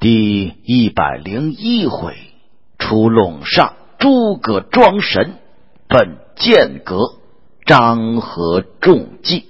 第101回，出陇上诸葛庄神，本剑阁张合中计。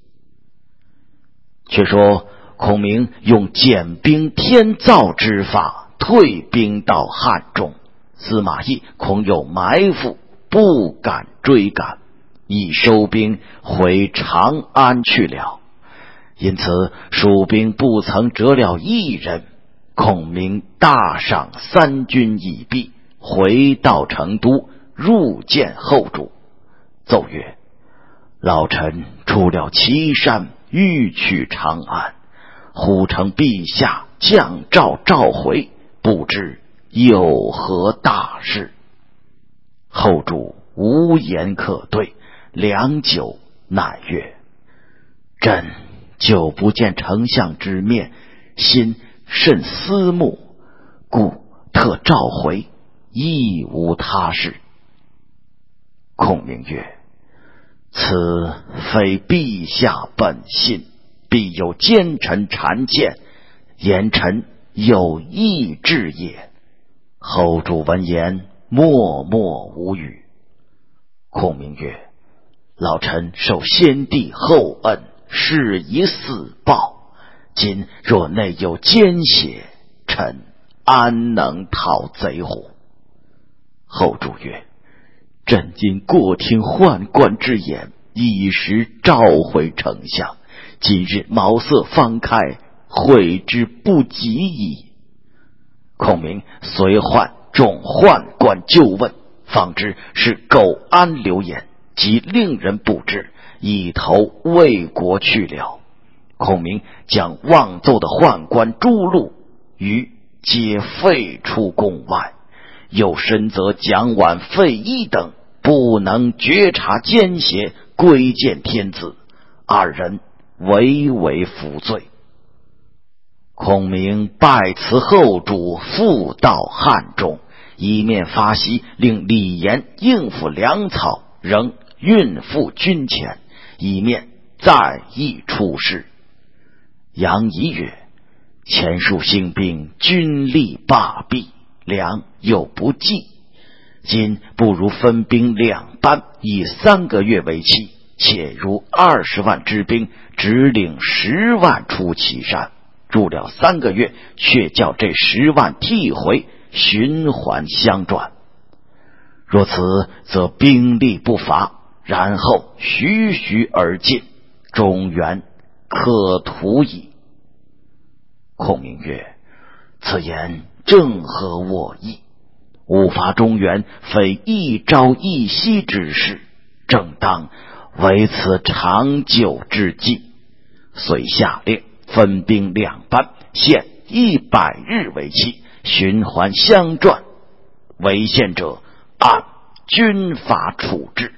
却说孔明用减兵添灶之法退兵到汉中，司马懿恐有埋伏，不敢追赶，已收兵回长安去了。因此蜀兵不曾折了一人。孔明大赏3军已毕，回到成都，入见后主，奏曰：老臣出了岐山，欲去长安，忽承陛下降诏召回，不知有何大事。后主无言可对，良久，乃曰：朕久不见丞相之面，心甚思慕，故特召回，亦无他事。孔明曰：此非陛下本心，必有奸臣谗见，言臣有意志也。后主闻言，默默无语。孔明曰：老臣受先帝厚恩，是以死报，今若内有奸邪，臣安能讨贼乎？后主曰：朕今过听宦官之言，一时召回丞相，今日茅塞方开，悔之不及矣。孔明随唤众宦官纠问，方知是苟安流言，即令人布置，一头魏国去了。孔明将妄奏的宦官诛戮，余皆废出宫外。又深责蒋琬、费祎等不能觉察奸邪，归谏天子，二人唯唯服罪。孔明拜辞后主，复到汉中，一面发檄令李严应付粮草，仍运付军钱，一面再议出事。杨仪曰：前述兴兵，军力罢弊，粮又不济，今不如分兵2班，以3个月为期，且如20万之兵，只领10万出祁山，住了3个月，却叫这10万替回，循环相转。若此，则兵力不乏，然后徐徐而进，中原可图矣。孔明曰：此言正合我意，吾伐中原非一朝一夕之事，正当为此长久之计。遂下令分兵2班，限100日为期，循环相转，违宪者按军法处置。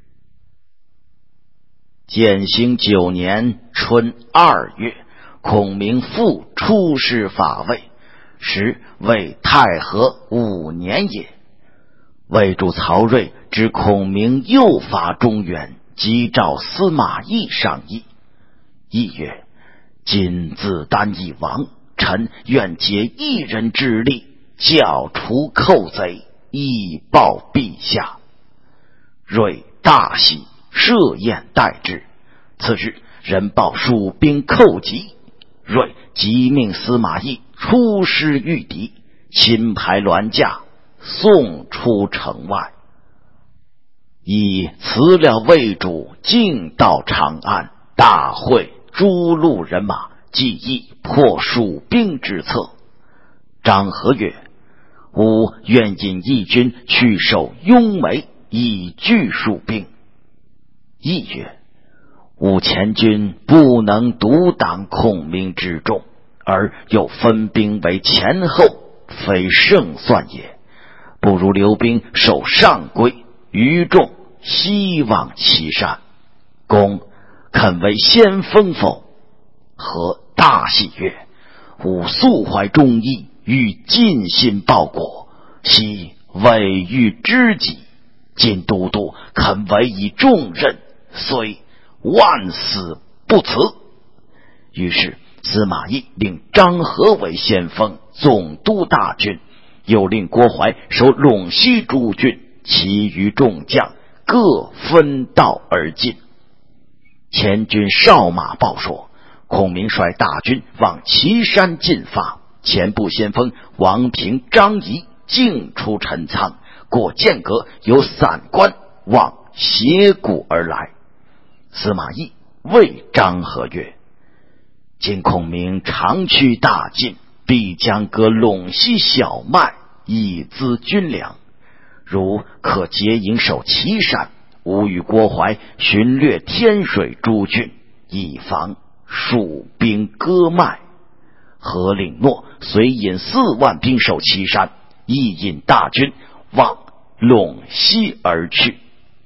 建兴9年春2月，孔明复出师伐魏，时魏太和5年也。魏主曹睿知孔明又伐中原，即召司马懿商议。懿曰：今自丹已亡，臣愿竭一人之力，剿除寇贼，以报陛下。睿大喜，设宴待之。次日，人报蜀兵寇集，睿即命司马懿出师御敌，亲排銮驾，送出城外。懿辞了魏主，径到长安，大会诸路人马，计议破蜀兵之策。张合曰：吾愿引义军去守雍眉，以拒蜀兵。懿曰：吾前军不能独挡孔明之众，而又分兵为前后，非胜算也。不如留兵守上邽，余众西往祁山。公肯为先锋否？和大喜曰：吾素怀忠义，欲尽心报国，昔未遇知己，今都督肯委以重任，虽万死不辞。于是司马懿令张合为先锋，总督大军，又令郭淮守陇西诸郡，其余众将各分道而进。前军少马报说，孔明率大军往岐山进发，前部先锋王平、张仪径出陈仓，过剑阁，有散关往斜谷而来。司马懿谓张合曰：今孔明长驱大进，必将割陇西小麦，以资军粮。如可结营守岐山，吾与郭淮巡掠天水诸郡，以防蜀兵割麦。何领诺遂引4万兵守岐山，亦引大军往陇西而去。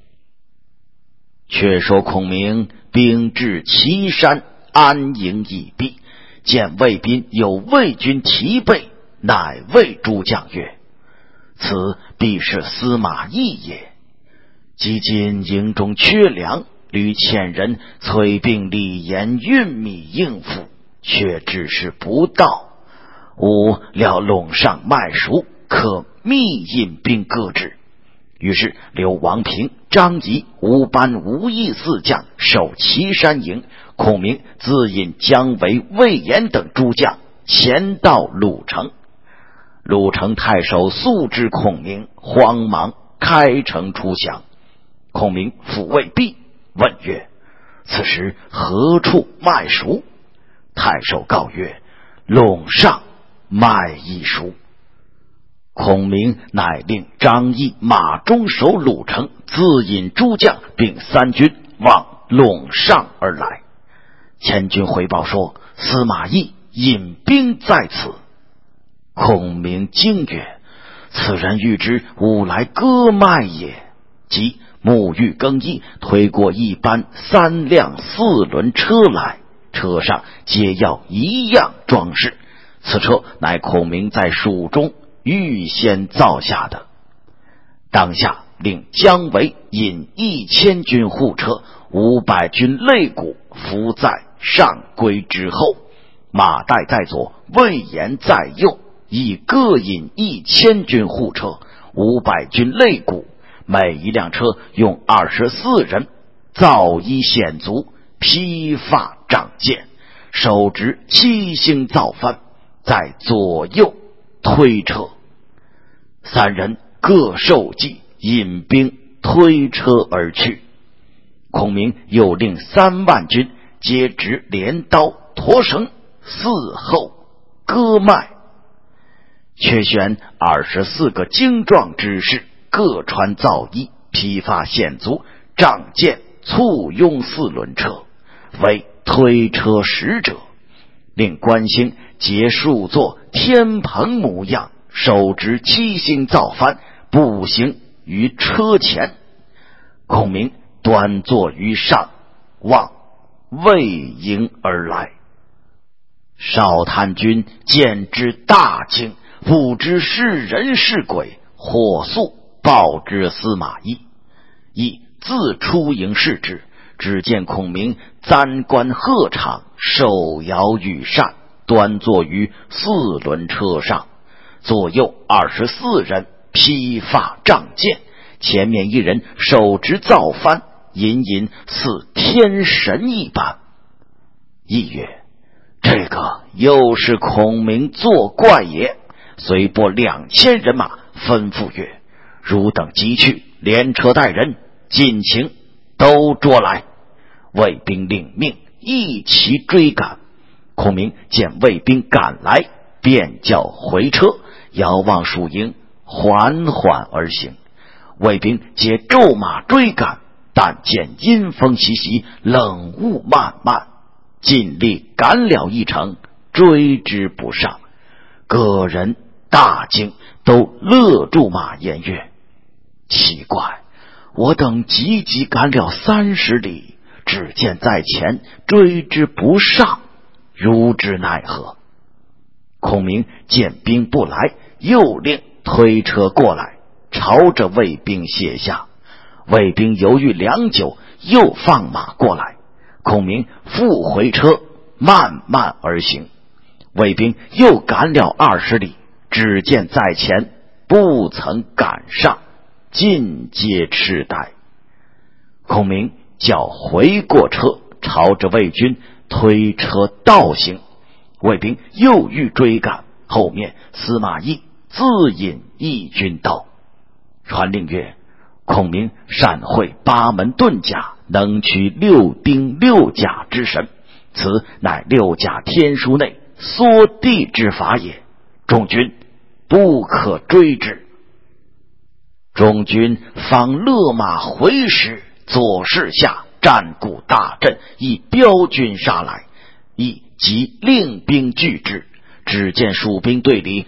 却说孔明兵至岐山，安营已毕，见魏兵有魏军齐备，乃谓诸将曰：此必是司马懿也。即今营中缺粮，吕遣人催并李严运米应付，却只是不到。吾料陇上麦熟，可密引兵割之。于是留王平、张仪、吴班、吴懿4将守岐山营，孔明自引姜维、魏延等诸将前到鲁城。鲁城太守素知孔明，慌忙开城出降。孔明抚慰毕，问曰：此时何处麦熟？太守告曰：陇上麦已熟。孔明乃令张仪、马忠守鲁城，自引诸将并3军往陇上而来。前军回报说，司马懿引兵在此。孔明惊曰：此人欲知吾来割麦也。即沐浴更衣，推过一班3辆4轮车来，车上皆要一样装饰。此车乃孔明在蜀中预先造下的。当下令姜维引1000军护车，500军肋骨伏在上归之后，马岱在左，魏延在右，亦各引1000军护车，500军肋骨，每一辆车用24人，造衣显足，披发仗剑，手执7星造幡，在左右推车。3人各受计，引兵推车而去。孔明又令3万军皆执镰刀、驼绳，伺候割麦。却选24个精壮之士，各穿皂衣，披发显足，仗剑，簇拥4轮车，为推车使者。令关兴结束作天蓬模样，手执7星造幡，步行于车前。孔明端坐于上，望魏营而来。少探军见之大惊，不知是人是鬼，火速报之司马懿。懿自出营视之，只见孔明簪冠鹤氅，手摇羽扇，端坐于4轮车上，左右24人披发仗剑，前面1人手执造幡，隐隐似天神一般。懿曰：这个又是孔明作怪也。遂拨2000人马，吩咐曰：汝等急去，连车带人，尽情都捉来。卫兵领命，一齐追赶。孔明见卫兵赶来，便叫回车，遥望蜀营，缓缓而行。卫兵皆骤马追赶，但见阴风习习，冷雾漫漫，尽力赶了一程，追之不上。个人大惊，都勒住马言曰：奇怪，我等急急赶了30里，只见在前，追之不上，如之奈何？孔明见兵不来，又令推车过来，朝着卫兵卸下。卫兵犹豫良久，又放马过来。孔明复回车， 慢慢而行。卫兵又赶了20里，只见在前不曾赶上，尽皆痴呆。孔明叫回过车，朝着魏军推车倒行。卫兵又欲追赶，后面司马懿自引一军到。传令曰：孔明善会八门遁甲，能取6丁6甲之神，此乃6甲天书内缩地之法也，众军不可追之。众军方勒马回时，左势下战鼓大震，一彪军杀来，亦即令兵拒之。只见蜀兵队里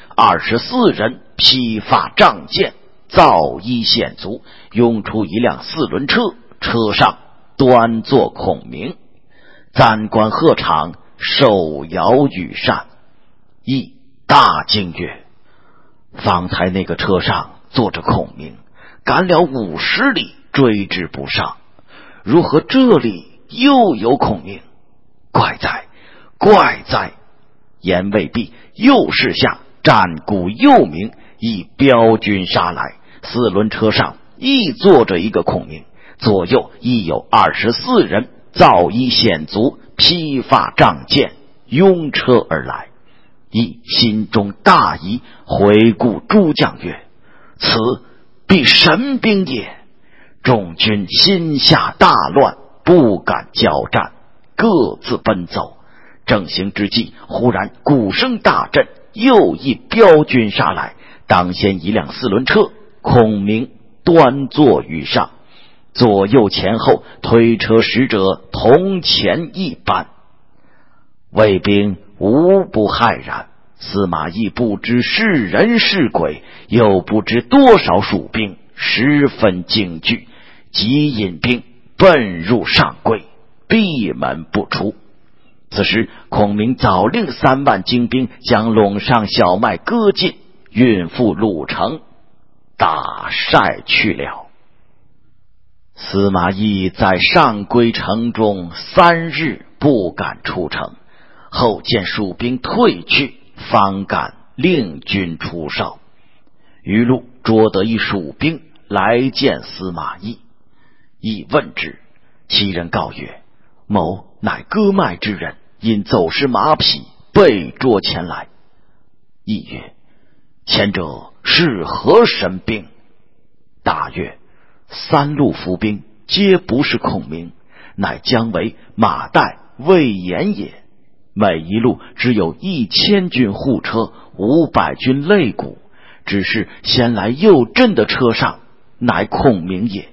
24人披发仗剑，造衣显足，拥出一辆4轮车，车上端坐孔明，赞官鹤氅，手摇羽扇。亦大惊曰：方才那个车上坐着孔明，赶了50里追之不上，如何这里又有孔明？怪哉怪哉！言未毕，右势下战鼓又鸣，一彪军杀来，4轮车上亦坐着一个孔明，左右亦有24人造衣显足，披发仗剑，拥车而来。亦心中大疑，回顾诸将曰：此必神兵也。众军心下大乱，不敢交战，各自奔走。正行之际，忽然鼓声大震，又一彪军杀来。当先一辆4轮车，孔明端坐于上，左右前后推车使者同前一般。卫兵无不骇然，司马懿不知是人是鬼，又不知多少蜀兵，十分惊惧，即引兵奔入上邽，闭门不出。此时孔明早令3万精兵将陇上小麦割尽，运赴鲁城，打晒去了。司马懿在上邽城中3日不敢出城，后见蜀兵退去，方敢令军出哨。余路捉得一蜀兵来见司马懿，懿问之，其人告曰：某乃割麦之人，因走失马匹，被捉前来。懿曰：前者是何神兵？答曰：3路伏兵皆不是孔明，乃将为马岱、魏延也。每一路只有1000军护车，500军肋骨，只是先来右阵的车上乃孔明也。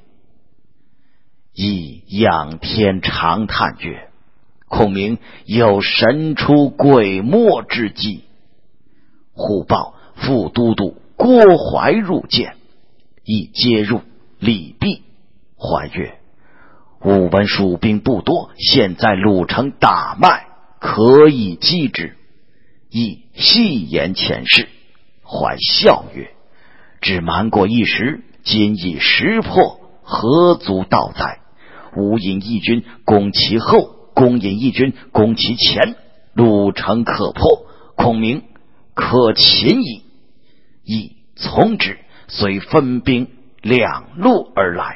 亦仰天长叹曰：孔明有神出鬼没之计。忽报副都督郭淮入见，亦接入礼毕。怀曰：吾闻蜀兵不多，现在鲁城打麦，可以击之。亦细言前事。怀笑曰：只瞒过一时，今已识破，何足道哉？吾引义军攻其后，公引义军攻其前，鲁城可破，孔明可擒矣。亦从之，遂分兵2路而来。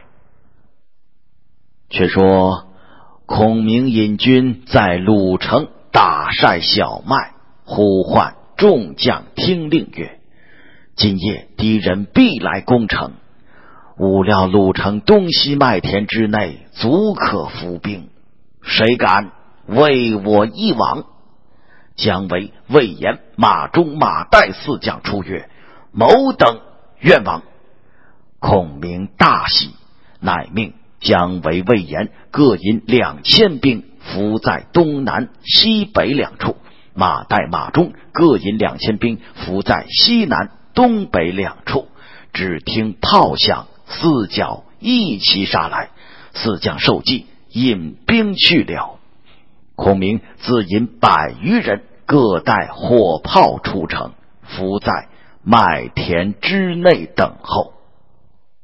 却说孔明引军在鲁城打晒小麦，呼唤众将听令曰：今夜敌人必来攻城，吾料鲁城东西麦田之内足可伏兵，谁敢为我一往？将为魏延、马忠、马岱4将出曰：某等愿往。孔明大喜，乃命将为魏延各引2000兵伏在东南西北2处，马岱、马忠各引2000兵伏在西南东北2处。只听炮响，4角一齐杀来，4将受计，引兵去了。孔明自引100余人，各带火炮出城，伏在麦田之内等候。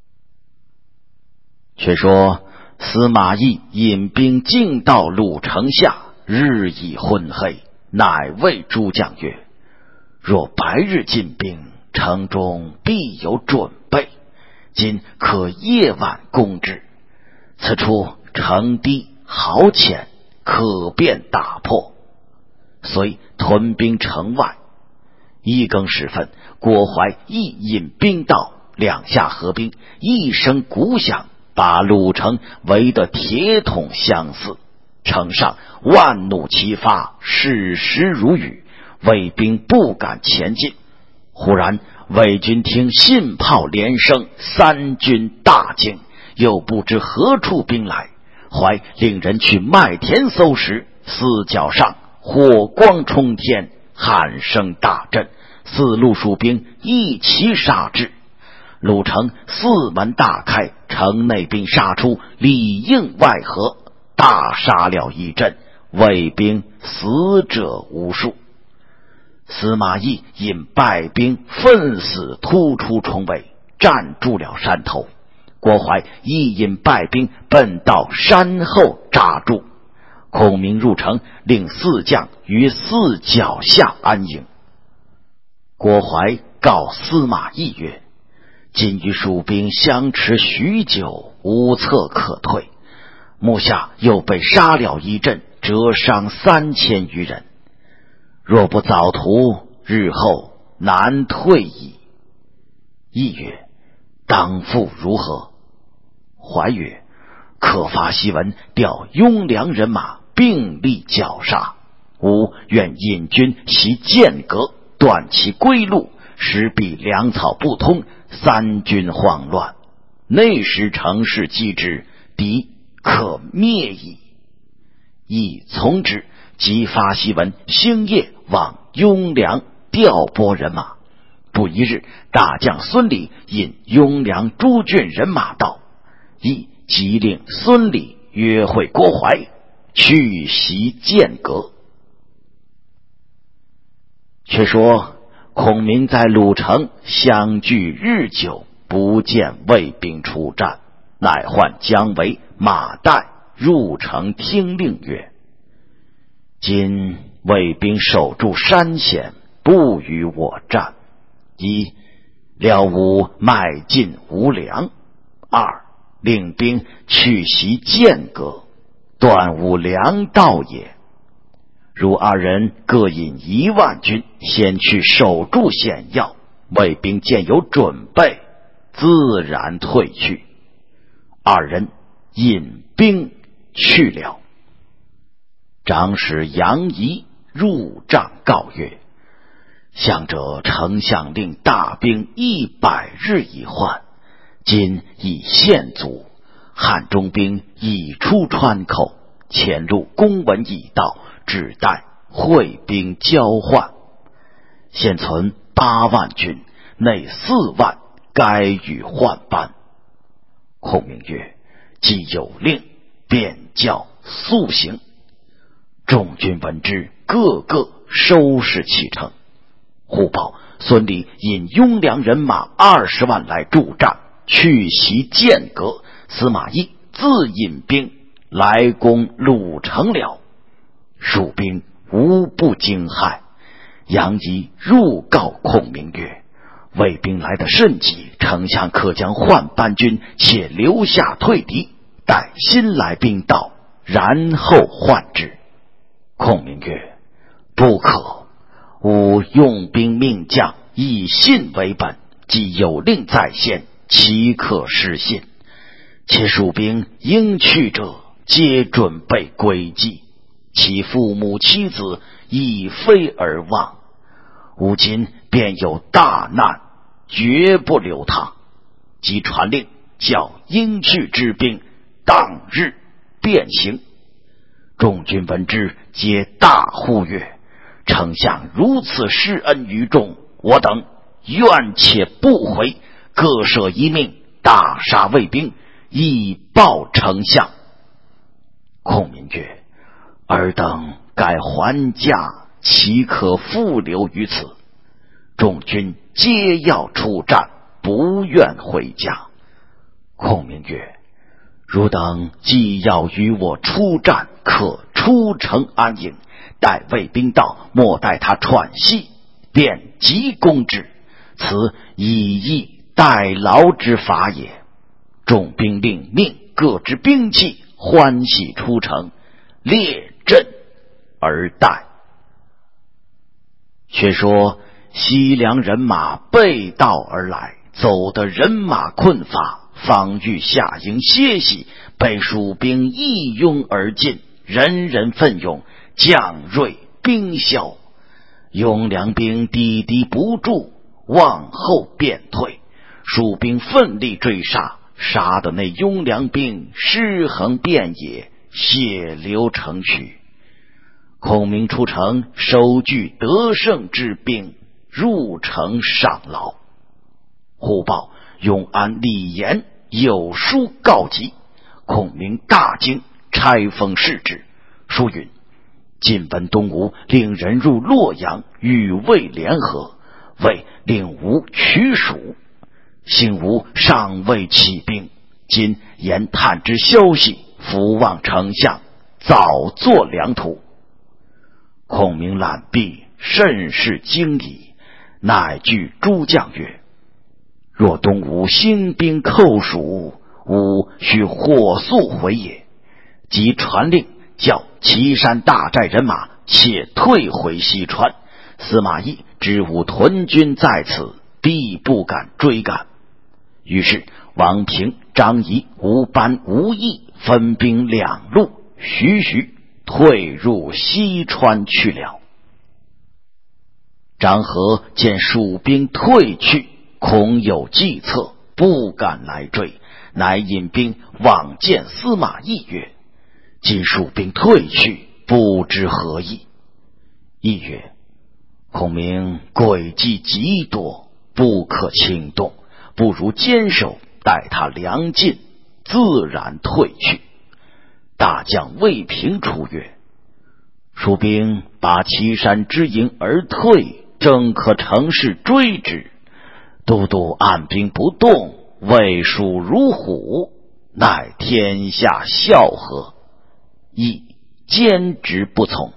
却说司马懿引兵进到鲁城下， 日已昏黑，乃谓诸将曰：若白日进兵，城中必有准备，今可夜晚攻之。此处城低壕浅，可便打破，遂屯兵城外。一更时分，郭淮亦引兵到，两下合兵，一声鼓响，把鲁城围得铁桶相似，城上万弩齐发，矢石如雨，魏兵不敢前进。忽然魏军听信炮连声，三军大惊，又不知何处兵来。怀令人去麦田搜时，四角上火光冲天，喊声大震，四路蜀兵一齐杀至。鲁城四门大开，城内兵杀出，里应外合，大杀了一阵，魏兵死者无数。司马懿引败兵奋死突出重围，站住了山头。郭淮亦引败兵奔到山后扎住。孔明入城，令四将于四脚下安营。郭淮告司马懿曰：今与蜀兵相持许久，无策可退，目下又被杀了一阵，折伤3000余人，若不早图，日后难退矣。懿曰：当复如何？怀曰：可发檄文，调雍凉人马并力绞杀，吾愿引军袭剑阁，断其归路，使彼粮草不通，三军慌乱，内时乘势击之，敌可灭矣。懿从之，即发檄文，星夜往雍凉调拨人马。不一日，大将孙礼引雍凉诸郡人马到，懿即令孙礼约会郭淮，去袭剑阁。却说孔明在鲁城相聚日久，不见魏兵出战，乃唤姜维、马岱入城听令曰：今魏兵守住山险，不与我战。一，料吾迈进无粮；二，领兵去袭剑阁，断吾粮道也。如二人各引1万军，先去守住险要，魏兵见有准备，自然退去。二人引兵去了。长史杨仪入帐告曰：向者丞相令大兵100日以换，今已献卒，汉中兵已出川口，前路公文已到，只待会兵交换。现存8万军，内4万该与换班。孔明曰：既有令，便叫速行。众军闻之，个个收拾启程。忽报孙礼引雍凉人马20万来助战，去袭剑阁。司马懿自引兵来攻鲁城了。蜀兵无不惊骇。杨仪入告孔明曰：魏兵来得甚急，丞相可将换班军且留下退敌，待新来兵到，然后换之。孔明曰：不可，吾用兵命将，以信为本，既有令在先，岂可失信？且蜀兵应去者，皆准备归计，其父母妻子已非而亡，吾今便有大难，绝不留他。即传令，叫应去之兵当日便行。众军闻之，皆大呼曰：丞相如此施恩于众，我等愿且不回，各舍一命，大杀魏兵，以报丞相。孔明曰：尔等该还家，岂可复留于此？众军皆要出战，不愿回家。孔明曰：汝等既要与我出战，可出城安营，待卫兵到，莫待他喘息，便急攻之。此以逸待劳之法也。众兵领命，各执兵器，欢喜出城，列阵而待。却说西凉人马背道而来，走得人马困乏，方欲下营歇息，被蜀兵一拥而进，人人奋勇，将锐兵消。雍凉兵抵敌不住，往后便退。蜀兵奋力追杀，杀得那雍凉兵尸横遍野，血流成渠。孔明出城，收聚得胜之兵，入城上劳。忽报永安李严有书告急，孔明大惊，拆封视之。书云：晋闻东吴令人入洛阳，与魏联合，魏令吴取蜀。幸吴尚未起兵，今言探之消息，伏望丞相早作良图。孔明览毕，甚是惊疑，乃惧诸将曰：若东吴兴兵寇蜀，吾须火速回也。即传令，叫岐山大寨人马且退回西川。司马懿知吾屯军在此，必不敢追赶。于是王平、张仪、吴班、吴懿分兵两路，徐徐退入西川去了。张合见蜀兵退去，恐有计策，不敢来追，乃引兵往见司马懿曰：今蜀兵退去，不知何意。懿曰：孔明诡计极多，不可轻动，不如坚守，待他粮尽，自然退去。大将魏平出曰：蜀兵拔岐山之营而退，正可乘势追之。都督按兵不动，魏蜀如虎，乃天下笑何？亦坚持不从。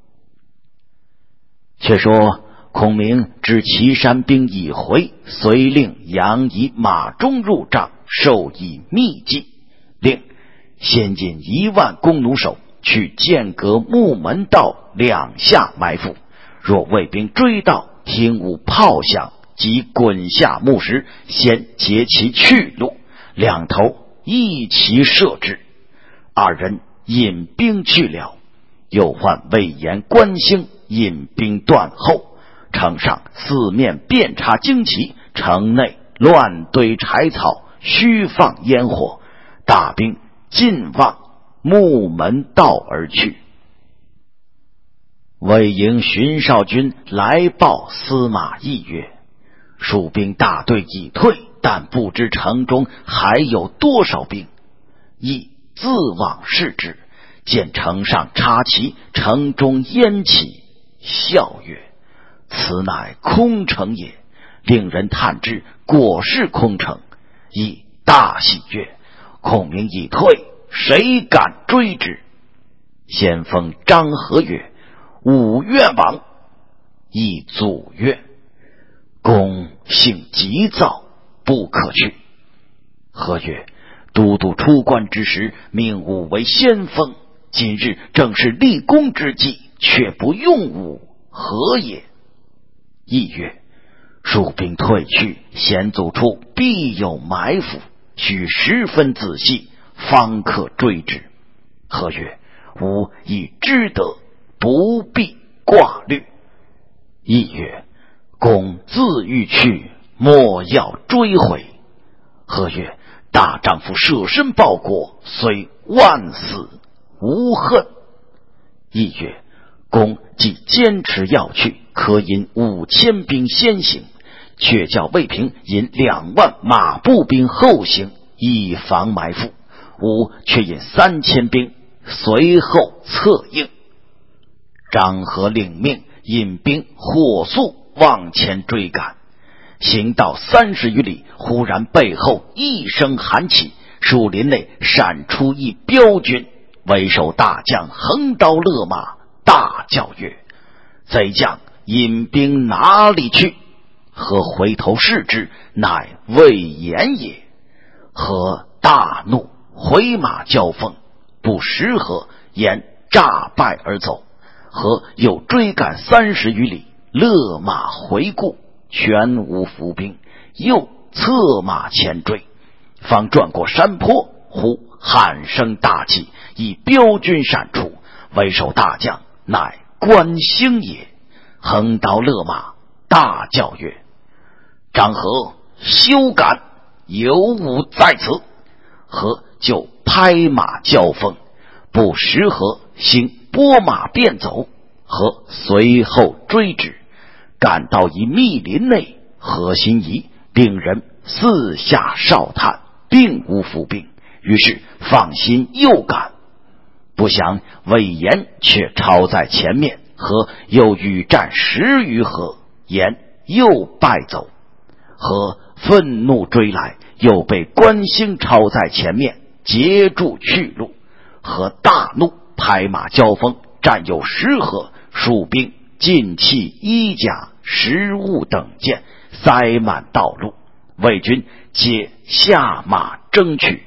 却说孔明知岐山兵已回，遂令杨仪、马忠入帐，授以秘计，令先引1万弓弩手去间隔木门道两下埋伏，若魏兵追到，听无炮响，即滚下木石，先截其去路，两头一齐射之。二人引兵去了。又唤魏延、关兴引兵断后。城上四面遍插旌旗，城内乱堆柴草，虚放烟火，大兵尽往木门道而去。魏营荀绍军来报司马懿曰：蜀兵大队已退，但不知城中还有多少兵。懿自往视之，见城上插旗，城中烟起，笑曰：此乃空城也。令人探之，果是空城。懿大喜曰：孔明已退，谁敢追之？先锋张合曰：吾愿往。懿阻曰：公性急躁，不可去。合曰：都督出关之时，命吾为先锋，今日正是立功之际，却不用吾，何也？懿曰：蜀兵退去，险阻处必有埋伏，须十分仔细，方可追之。合曰：吾已知得，不必挂虑。懿曰：公自欲去，莫要追回。合曰：大丈夫舍身报国，虽万死无恨。懿曰：公既坚持要去，可引5000兵先行，却叫魏平引2万马步兵后行，以防埋伏。吾却引3000兵随后策应。张合领命，引兵火速往前追赶。行到30余里，忽然背后一声喊起，树林内闪出一彪军， 为首大将横刀勒马，大叫曰：贼将引兵哪里去？何回头视之，乃魏延也。何大怒，回马交锋，不识何，延诈败而走。何又追赶30余里，勒马回顾，全无伏兵，又策马前追。方转过山坡，忽喊声大起，以彪军闪出，为首大将乃关兴也。横刀勒马，大叫曰：张合休赶，有吾在此。何就拍马交锋，不识何，兴拨马便走。何随后追之，赶到一密林内，何心疑，令人四下哨探，并无伏兵，于是放心又赶。不想魏延却超在前面，何又与战10余合，延又败走。何愤怒追来，又被关兴超在前面，截住去路。何大怒，拍马交锋，战有10合，蜀兵尽弃衣甲、食物等件，塞满道路，魏军皆下马争去。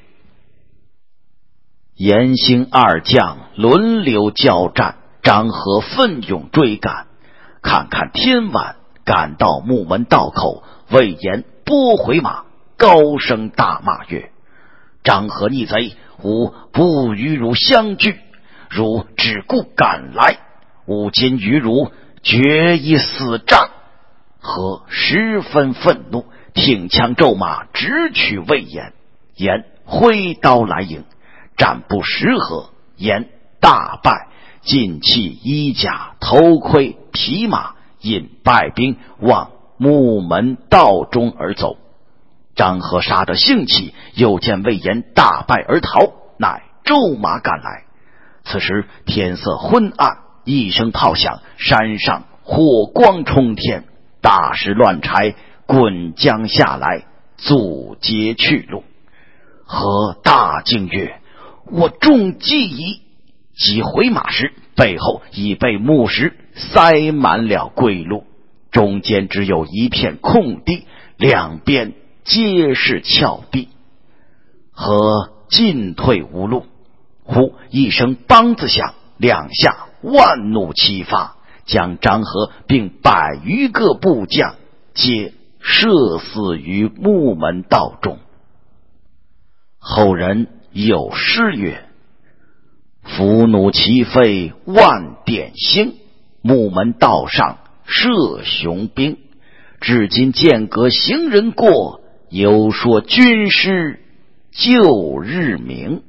严兴二将轮流交战，张合奋勇追赶。看看天晚，赶到木门道口，魏延拨回马，高声大骂曰：张合逆贼，吾不与汝相聚，汝只顾赶来，吾今与汝决一死战。何十分愤怒，挺枪骤马，直取魏延。延挥刀来迎，战不10合，延大败，尽弃衣甲、头盔、匹马，引败兵往木门道中而走。张合杀得兴起，又见魏延大败而逃，乃骤马赶来。此时天色昏暗，一声炮响，山上火光冲天，大石乱柴滚将下来，阻截去路。何大惊曰：我中计矣！即回马时，背后已被木石塞满了归路，中间只有一片空地，两边皆是峭壁。何进退无路，忽一声梆子响，两下万弩齐发，将张合并100余个部将皆射死于木门道中。后人有诗曰：伏弩齐飞万点星，木门道上射雄兵。至今间隔行人过，有说军师旧日明。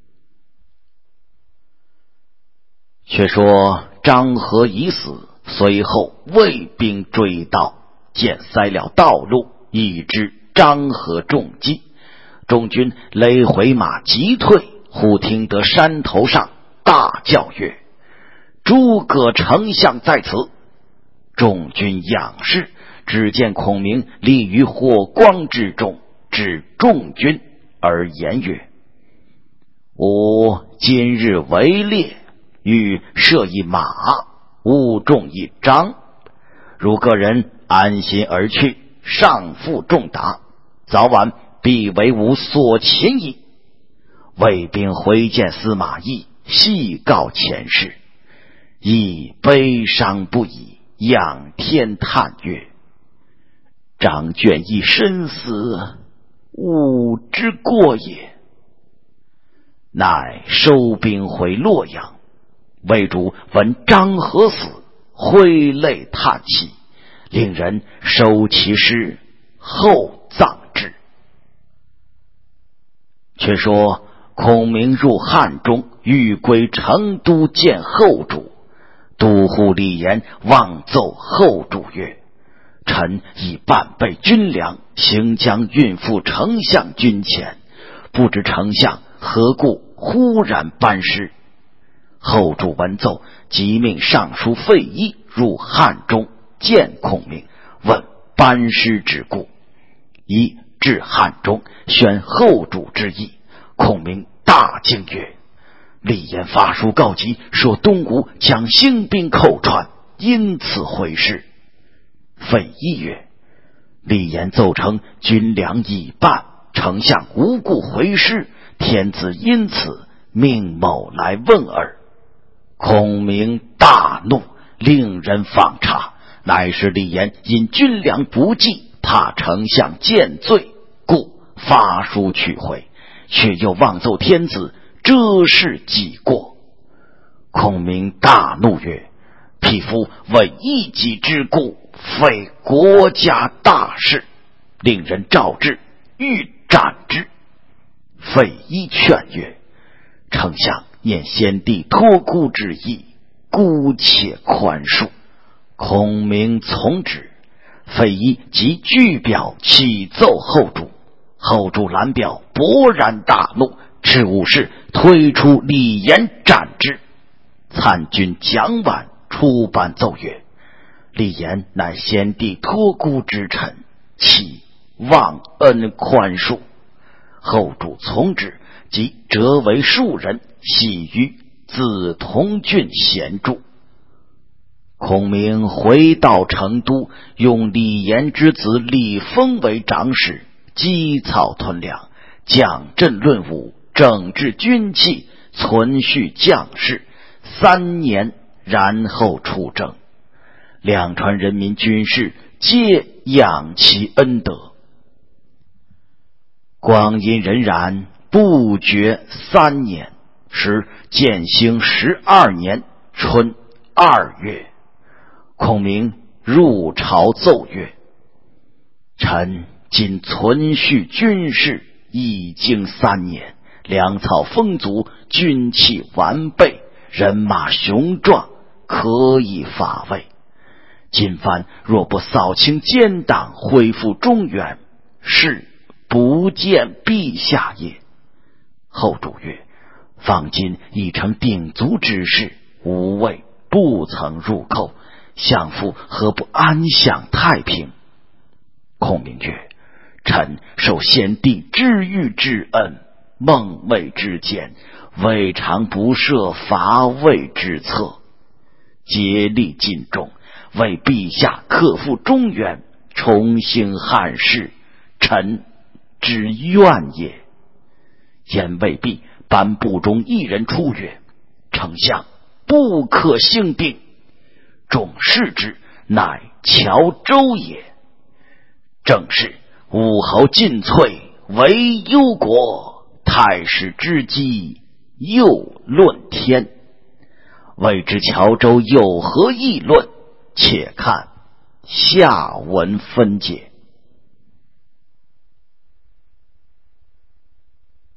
却说张合已死，随后魏兵追到，见塞了道路，已知张合中计。众军勒回马急退，忽听得山头上大叫曰：诸葛丞相在此！众军仰视，只见孔明立于火光之中，指众军而言曰：吾今日围猎，欲射一马，误中一张。如个人安心而去，上负重达，早晚必为吾所擒矣。魏兵回见司马懿，细告前事。懿悲伤不已，仰天叹曰：张卷一身死，吾之过也。乃收兵回洛阳。魏主闻张合死，挥泪叹息，令人收其尸，后葬之。却说孔明入汉中，欲归成都见后主。都护李严望奏后主曰：臣已半备军粮，行将运赴丞相军前，不知丞相何故忽然班师。后主闻奏，即命尚书费祎入汉中见孔明，问班师之故。祎至汉中，宣后主之意。孔明大惊曰： 李严发书告急，说东吴将兴兵寇川，因此回师。费祎曰：李严奏称军粮已办，丞相无故回师，天子因此命某来问耳。孔明大怒，令人访查，乃是李严因军粮不济，怕丞相见罪，故发书取回，却又妄奏天子，这是己过。孔明大怒曰：匹夫为一己之故，非国家大事，令人召之，欲斩之。费祎劝曰：丞相念先帝托孤之意，姑且宽恕。孔明从之。费祎即具表启奏后主，后主览表，勃然大怒，斥武士推出李严斩之。参军蒋琬出版奏曰：李严乃先帝托孤之臣，岂忘恩宽恕？后主从之，即折为庶人，系于梓潼郡闲住。孔明回到成都，用李严之子李丰为长史，积草屯粮，讲阵论武，整治军器，存续将士，3年，然后出征。两川人民军士皆仰其恩德。光阴荏苒，不觉3年，时建兴12年春2月，孔明入朝奏曰：臣今存续军事已经3年，粮草丰足，军器完备，人马雄壮，可以伐魏。今番若不扫清奸党，恢复中原，是不见陛下也。后主曰：方今已成鼎足之势，吴魏不曾入寇，相父何不安享太平？孔明曰：臣受先帝知遇之恩，梦寐之间，未尝不设伐魏之策，竭力尽忠，为陛下克复中原，重兴汉室，臣之愿也。言未毕，班部中一人出曰：丞相不可兴兵。众视之，乃乔州也。正是武侯进粹，为忧国，太史之机，又论天。未知乔州有何议论？且看下文分解。